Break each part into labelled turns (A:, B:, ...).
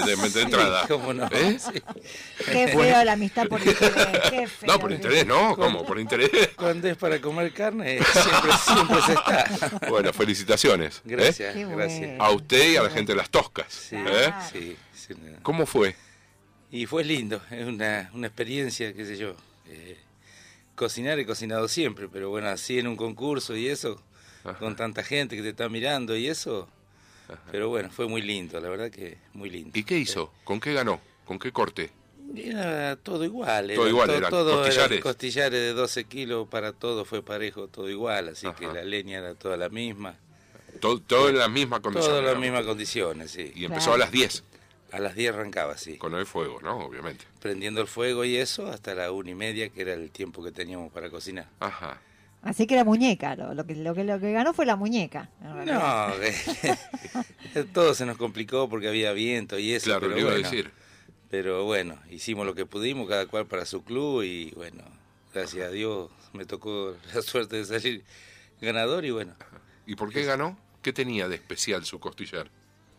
A: de entrada.
B: ¿Cómo no?
C: Sí. Qué feo la amistad por interés. Qué feo.
A: No, por interés no, ¿cómo? Por interés.
B: Cuando es para comer carne, siempre se está.
A: Bueno, felicitaciones.
B: Gracias,
C: Qué
B: gracias.
C: bueno.
A: A usted y a la gente de Las Toscas.
B: Sí, sí, sí.
A: ¿Cómo fue?
B: Y fue lindo, es una experiencia, qué sé yo. Cocinar he cocinado siempre, pero bueno, así en un concurso y eso, con tanta gente que te está mirando y eso. Pero bueno, fue muy lindo, la verdad que muy lindo.
A: ¿Y qué hizo? ¿Con qué ganó? ¿Con qué corte?
B: Era todo igual.
A: Todo igual, eran costillares.
B: Eran costillares de 12 kilos para todo, fue parejo, todo igual, así
A: Ajá.
B: que la leña era toda la misma.
A: Todo en las mismas condiciones.
B: Todas las
A: ¿no?
B: mismas condiciones, sí.
A: Y empezó a las 10,
B: A las 10 arrancaba, sí.
A: con el fuego, ¿no? Obviamente.
B: Prendiendo el fuego y eso hasta la 1:30, que era el tiempo que teníamos para cocinar.
A: Ajá.
C: Así que la muñeca, lo que ganó fue la muñeca. en realidad.
B: No, todo se nos complicó porque había viento y eso.
A: Claro,
B: pero
A: le iba a
B: bueno,
A: decir.
B: Pero bueno, hicimos lo que pudimos, cada cual para su club y bueno, gracias a Dios me tocó la suerte de salir ganador y bueno.
A: ¿Y por qué ganó? ¿Qué tenía de especial su costillar?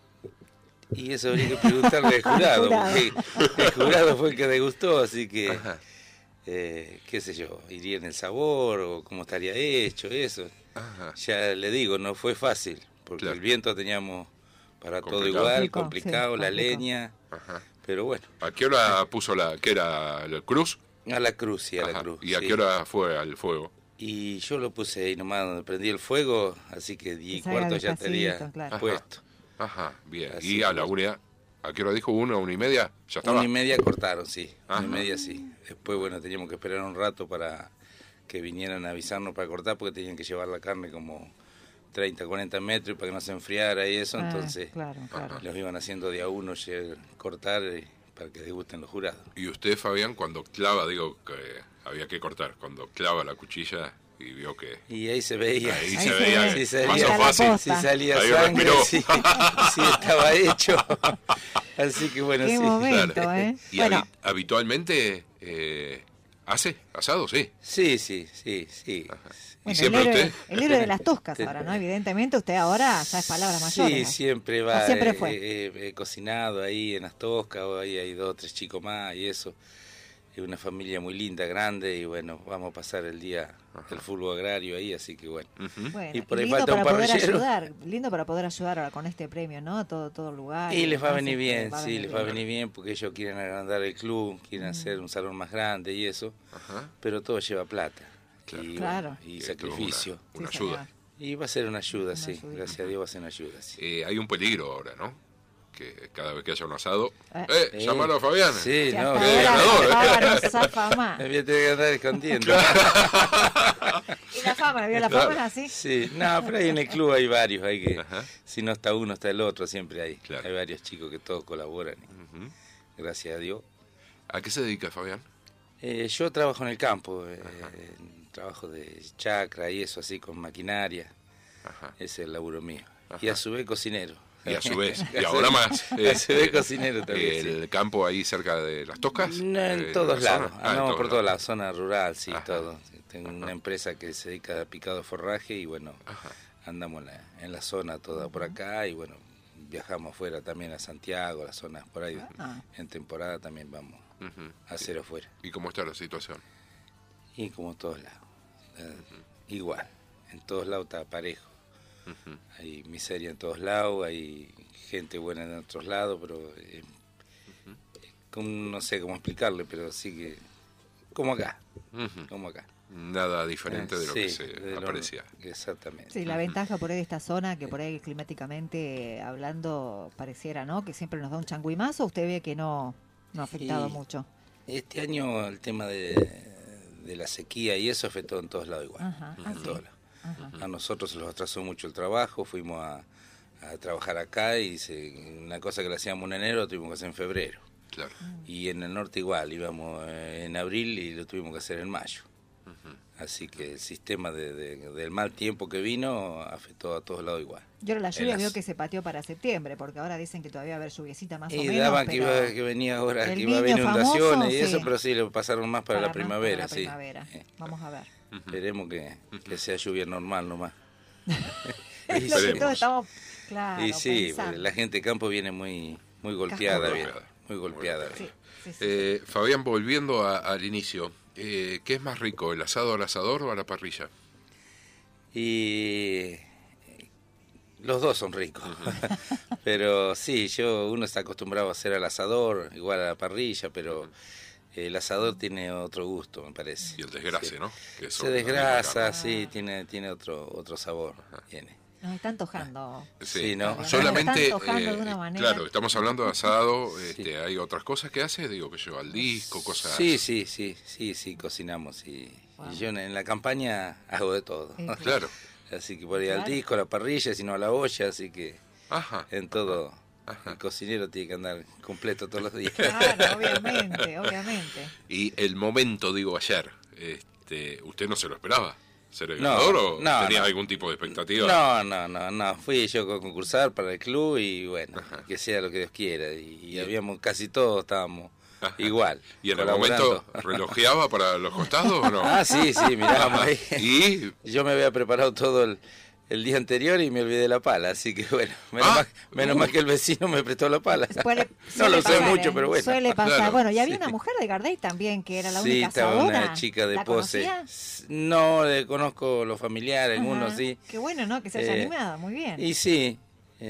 B: Y eso habría que preguntarle al jurado, porque el jurado fue el que degustó, así que,
A: Ajá.
B: qué sé yo, iría en el sabor o cómo estaría hecho, eso.
A: Ajá.
B: Ya le digo, no fue fácil, porque
A: Claro.
B: el viento teníamos para todo
A: Complicado.
B: igual,
C: Complicado,
B: complicado,
C: sí,
B: la
C: complicado.
B: leña,
A: Ajá.
B: pero bueno,
A: ¿A qué hora puso qué era, el cruz?
B: a la cruz, sí, a la
A: Ajá.
B: cruz.
A: ¿Y a
B: sí.
A: qué hora fue al fuego?
B: Y yo lo puse ahí nomás donde prendí el fuego, así que 10 y
C: salga
B: cuarto ya
C: despacito,
B: estaría
C: claro.
B: puesto.
A: Ajá, bien.
B: Así
A: ¿Y a
B: que-
A: la una? ¿A qué hora dijo? ¿1, 1:30? ¿Ya estaba?
B: 1:30 cortaron, sí.
A: Ajá.
B: 1:30 sí. Después, bueno, teníamos que esperar un rato para que vinieran a avisarnos para cortar, porque tenían que llevar la carne como 30, 40 metros para que no se enfriara y eso. Entonces,
C: Claro.
B: los iban haciendo de a uno cortar para que degusten los jurados.
A: Y usted, Fabián, cuando clava, digo que había que cortar, cuando clava la cuchilla y vio que...
B: Y ahí se veía.
A: Ahí
C: se
A: se
C: ve.
A: veía
B: Sí,
A: que
B: se
A: más
B: veía
A: o
C: la
A: fácil.
C: posta.
B: Si salía
A: Ahí
B: sangre,
A: respiró.
B: si estaba hecho. Así que bueno,
C: Qué
B: sí.
C: momento,
A: Claro.
C: ¿eh?
A: ¿Y
C: Bueno,
A: habitualmente hace asado? Sí.
B: Sí.
A: ¿Y
C: bueno,
A: siempre usted?
C: el héroe de las Toscas ahora, ¿no? Evidentemente usted ahora ya es palabras mayores.
B: Sí,
C: ¿no?
B: siempre va.
C: ¿O siempre fue?
B: He cocinado ahí en Las Toscas, o ahí hay 2 o 3 chicos más y eso. Es una familia muy linda, grande y bueno, vamos a pasar el día del fútbol agrario ahí, así que bueno.
A: Ujú.
C: Bueno,
B: Y por ahí
C: lindo
B: falta un
C: para poder
B: parrillero.
C: ayudar, lindo para poder ayudar ahora con este premio, ¿no? Todo lugar.
B: Y les va a
C: demás,
B: venir bien,
C: va a
B: sí,
C: venir
B: les va a
C: bien.
B: venir bien porque ellos quieren agrandar el club, quieren hacer un salón más grande y eso,
A: Ajá.
B: pero todo lleva plata
A: Claro.
B: y,
C: Claro.
B: bueno, y
A: Esto es
B: sacrificio.
A: Una
C: Sí,
A: ayuda.
C: señor.
B: Y va a ser una ayuda, sí,
C: ayudita.
B: gracias a Dios va a ser una ayuda, sí.
A: Hay un peligro ahora, ¿no? Que cada vez que haya un asado...
C: Eh.
A: ¡Llamalo a Fabián!
B: Sí,
C: Si
B: no,
C: hasta
A: qué
C: ahora
A: ganador,
C: la fama no zafa más.
B: me voy a tener que andar escondiendo.
C: Y la fama, ¿vio? La fama es así.
B: Sí, no, pero ahí en el club hay varios, hay que,
A: Ajá.
B: si no está uno, está el otro, siempre hay.
A: Claro.
B: Hay varios chicos que todos colaboran,
A: Ujú.
B: gracias a Dios.
A: ¿A qué se dedica, Fabián?
B: Yo trabajo en el campo, trabajo de chacra y eso así, con maquinaria,
A: Ajá.
B: ese es el laburo mío.
A: Ajá.
B: Y a su vez cocinero.
A: Y a su vez, y ahora más.
B: A su vez cocinero también, sí.
A: ¿El campo ahí cerca de Las Toscas?
B: No, en
A: ¿De
B: todos
A: la
B: lados,
A: zona? Ah, en
B: andamos por toda
A: lados.
B: la zona rural, sí,
A: Ajá.
B: todo. Tengo una empresa que se dedica a picado de forraje y bueno,
A: Ajá.
B: andamos en la zona toda por acá y bueno, viajamos afuera también a Santiago, a las zonas por ahí.
C: Ah.
B: En temporada también vamos
A: Ujú.
B: a hacer afuera.
A: ¿Y cómo está la situación?
B: Y como en todos lados, igual, en todos lados está parejo.
A: Ujú.
B: Hay miseria en todos lados, hay gente buena en otros lados, pero no sé cómo explicarle, pero sí que como acá,
A: Ujú.
B: como acá.
A: Nada diferente de lo que
B: Sí,
A: se
B: de lo-
A: aprecia.
B: Exactamente.
C: Sí, la ventaja por ahí de esta zona, que por ahí climáticamente hablando pareciera, ¿no? Que siempre nos da un changüimazo, usted ve que no ha afectado
B: Y-
C: mucho.
B: Este año el tema de la sequía y eso afectó en todos lados igual.
C: Ajá,
B: en
C: sí.
B: todos lados.
C: Ajá.
B: A nosotros se nos atrasó mucho el trabajo, fuimos a trabajar acá y una cosa que la hacíamos en enero lo tuvimos que hacer en febrero.
A: Claro.
B: Y en el norte igual, íbamos en abril y lo tuvimos que hacer en mayo. Así que el sistema del mal tiempo que vino afectó a todos lados igual.
C: Yo ahora la lluvia
B: En
C: veo
B: las-
C: que se pateó para septiembre, porque ahora dicen que todavía va a haber lluviecita más o
B: Y
C: menos.
B: daban
C: pero
B: que venía ahora,
C: el
B: que iba a haber
C: niño
B: inundaciones
C: famoso,
B: y eso,
C: sí.
B: pero sí, lo pasaron más para la
C: más
B: primavera,
C: la
B: sí.
C: primavera. Vamos a ver.
B: Esperemos que sea lluvia normal nomás.
C: Es lo que
A: Esperemos.
C: todos estamos, claro,
B: Y sí,
C: pensando.
B: la gente de campo viene muy muy golpeada,
A: Muy
B: bien,
A: golpeada.
B: muy golpeada.
C: Sí, sí, sí.
A: Fabián, volviendo al inicio, ¿qué es más rico, el asado al asador o a la parrilla?
B: Y los dos son ricos, pero sí, uno está acostumbrado a hacer al asador, igual a la parrilla, pero el asador tiene otro gusto, me parece.
A: Y el desgrase,
B: Sí.
A: ¿no? Que
B: Se
A: son la
B: desgrasa,
A: misma
B: sí, tiene otro sabor. Tiene.
C: Nos está antojando.
A: carne.
B: Sí, ¿no?
C: Fabián.
A: Solamente,
C: Nos está antojando de una manera.
A: claro, estamos hablando de asado, hay otras cosas que hace, digo que yo, al disco, cosas...
B: Sí, cocinamos. Y yo en la campaña hago de todo.
C: Sí.
A: Claro,
B: Así que por ahí al
C: Claro.
B: disco, a la parrilla, sino a la olla, así que
A: ajá.
B: en todo.
A: Ajá.
B: El cocinero tiene que andar completo todos los días.
C: Claro, obviamente.
A: Y el momento, digo, ayer, ¿usted no se lo esperaba? ¿Ser el
B: No,
A: ganador o
B: no,
A: tenía
B: no.
A: algún tipo de expectativa?
B: No. Fui yo a concursar para el club y bueno,
A: Ajá.
B: que sea lo que Dios quiera. Y
A: Bien.
B: habíamos, casi todos estábamos
A: Ajá.
B: igual.
A: ¿Y en el
B: colaborando.
A: momento relojeaba para los costados o no?
B: Ah, sí, mirábamos ahí.
A: Y
B: Yo me había preparado todo el día anterior y me olvidé la pala, así que bueno, menos mal que el vecino me prestó la pala. No
C: Suele
B: lo sé
C: pasar,
B: mucho, pero bueno.
C: Suele pasar.
A: Claro.
C: Bueno, y había
B: Sí.
C: una mujer de Gardey también, que era la
B: Sí,
C: única
B: estaba
C: asadora.
B: una chica de
C: ¿La
B: Pose.
C: conocía?
B: No, conozco los familiares, algunos
C: Ajá.
B: sí.
C: Qué bueno, ¿no? Que se haya
B: Eh,
C: animado, muy bien.
B: Y sí,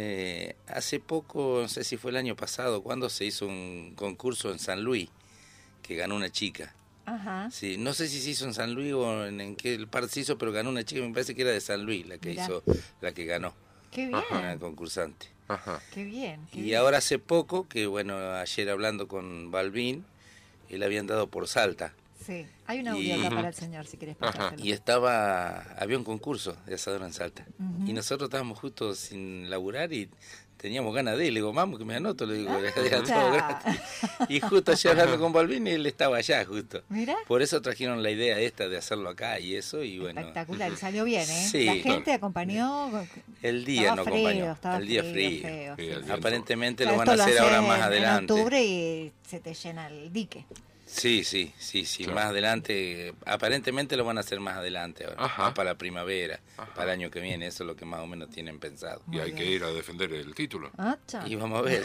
B: hace poco, no sé si fue el año pasado, cuando se hizo un concurso en San Luis, que ganó una chica.
C: Ajá.
B: Sí, no sé si se hizo en San Luis o en qué parte se hizo, pero ganó una chica, me parece que era de San Luis la que
C: Mirá.
B: la que ganó,
C: Qué bien,
B: una concursante.
A: ajá.
C: qué bien. Qué
B: Y
C: bien.
B: ahora hace poco, que bueno, ayer hablando con Balvin, le habían dado por Salta.
C: Sí, hay un audio
B: y-
C: acá para el señor, si querés
A: Ajá.
C: pasártelo.
B: Y había un concurso de asador en Salta.
C: Ujú.
B: Y nosotros estábamos justo sin laburar y teníamos ganas de ir. Le digo, vamos, que me anoto. Le digo, era todo gratis. Y justo ayer hablando con Balvin, él estaba allá justo.
C: Mira,
B: Por eso trajeron la idea esta de hacerlo acá y eso. Y bueno,
C: espectacular, y salió bien, ¿eh?
B: Sí.
C: La gente acompañó.
B: el día
C: Estaba
B: no
C: frío,
B: acompañó.
C: estaba
B: El día
C: frío,
B: frío.
C: feo,
A: Sí,
C: sí.
A: el día
B: Aparentemente
C: Claro,
B: lo van a
C: esto
B: hacer ahora
C: hacen
B: más
C: en
B: adelante.
C: octubre y se te llena el dique.
B: Sí,
A: Claro.
B: más adelante. Aparentemente lo van a hacer más adelante ahora.
A: Ajá.
B: Más para la primavera,
A: Ajá.
B: para el año que viene. Eso es lo que más o menos tienen pensado.
A: Y
C: Muy
A: hay que
C: bien.
A: ir a defender el título.
C: Ah, cha.
B: Y vamos a ver.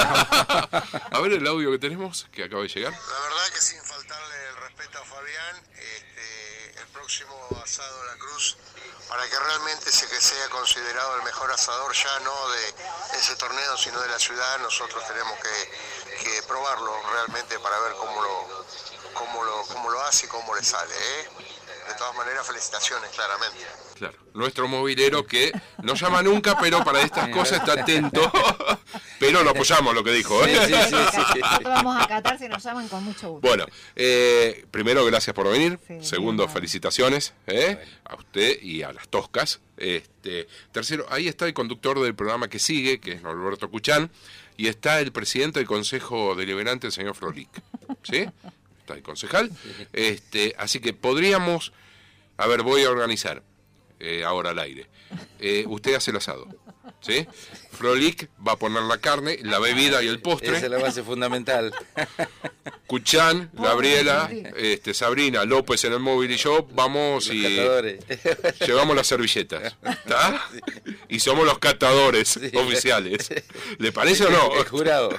A: A ver el audio que tenemos, que acaba de llegar.
D: La verdad que sin faltarle el respeto a Fabián, el próximo asado a la cruz, para que realmente que sea considerado el mejor asador ya no de ese torneo, sino de la ciudad, nosotros tenemos que probarlo realmente para ver cómo lo hace y cómo le sale. De todas maneras, felicitaciones, claramente.
A: Claro, nuestro movilero que no llama nunca, pero para estas cosas está atento. Pero lo apoyamos lo que dijo.
B: Sí, sí, sí.
C: Nosotros vamos a catar si nos llaman con mucho gusto.
A: Bueno, primero, gracias por venir.
C: Sí,
A: Segundo,
C: de nada.
A: felicitaciones a usted y a las Toscas. Tercero, ahí está el conductor del programa que sigue, que es Norberto Cuchán, y está el presidente del Consejo Deliberante, el señor Frolic. ¿Sí? Está el concejal. Así que podríamos... A ver, voy a organizar ahora al aire. Usted hace el asado, ¿sí? Frolic va a poner la carne, la bebida y el postre.
B: Esa es la base fundamental.
A: Cuchán, Gabriela, Sabrina, López en el móvil y yo vamos
B: Los
A: y
B: catadores.
A: llevamos las servilletas, ¿está? Y somos los catadores
B: Sí.
A: oficiales. ¿Le parece o no?
B: El jurado.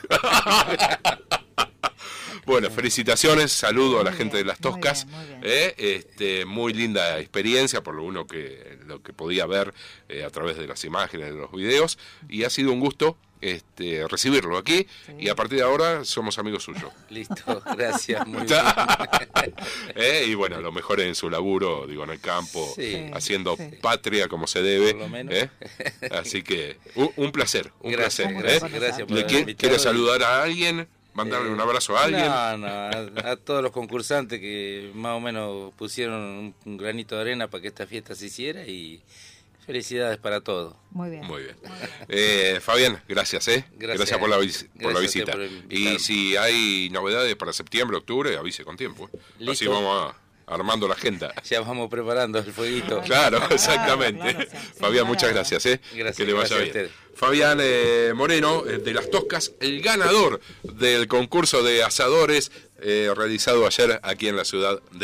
A: Bueno, felicitaciones, saludo a la
C: Muy
A: gente de
C: bien,
A: las Toscas.
C: muy bien.
A: Muy linda experiencia, por lo lo que podía ver a través de las imágenes, de los videos, y ha sido un gusto recibirlo aquí,
C: Sí.
A: y a partir de ahora somos amigos suyos.
B: Listo, gracias. Muy bien.
A: Y bueno, lo mejor en su laburo, digo, en el campo,
B: Sí,
A: haciendo
C: sí.
A: patria como se debe.
B: Por lo menos.
A: Así que un placer, un
B: Gracias,
A: placer.
B: gracias por
A: ¿Le
B: haberme invitado.
A: quiere saludar a alguien? ¿Mandarle un abrazo a alguien?
B: No, a todos los concursantes que más o menos pusieron un granito de arena para que esta fiesta se hiciera y felicidades para todos.
C: Muy bien.
A: Muy bien. Fabián, gracias, Gracias por la
B: Gracias a
A: visita.
B: usted por invitarme.
A: Y si hay novedades para septiembre, octubre, avise con tiempo.
B: Listo.
A: Así vamos armando la agenda.
B: Ya vamos preparando el fueguito.
A: Claro, exactamente.
C: claro, sí, sin
A: Fabián,
C: lugar a
A: muchas
C: dudas.
A: gracias,
B: Gracias,
A: que le vaya
B: gracias a
A: bien.
B: usted.
A: Fabián Moreno, de las Toscas, el ganador del concurso de asadores realizado ayer aquí en la ciudad de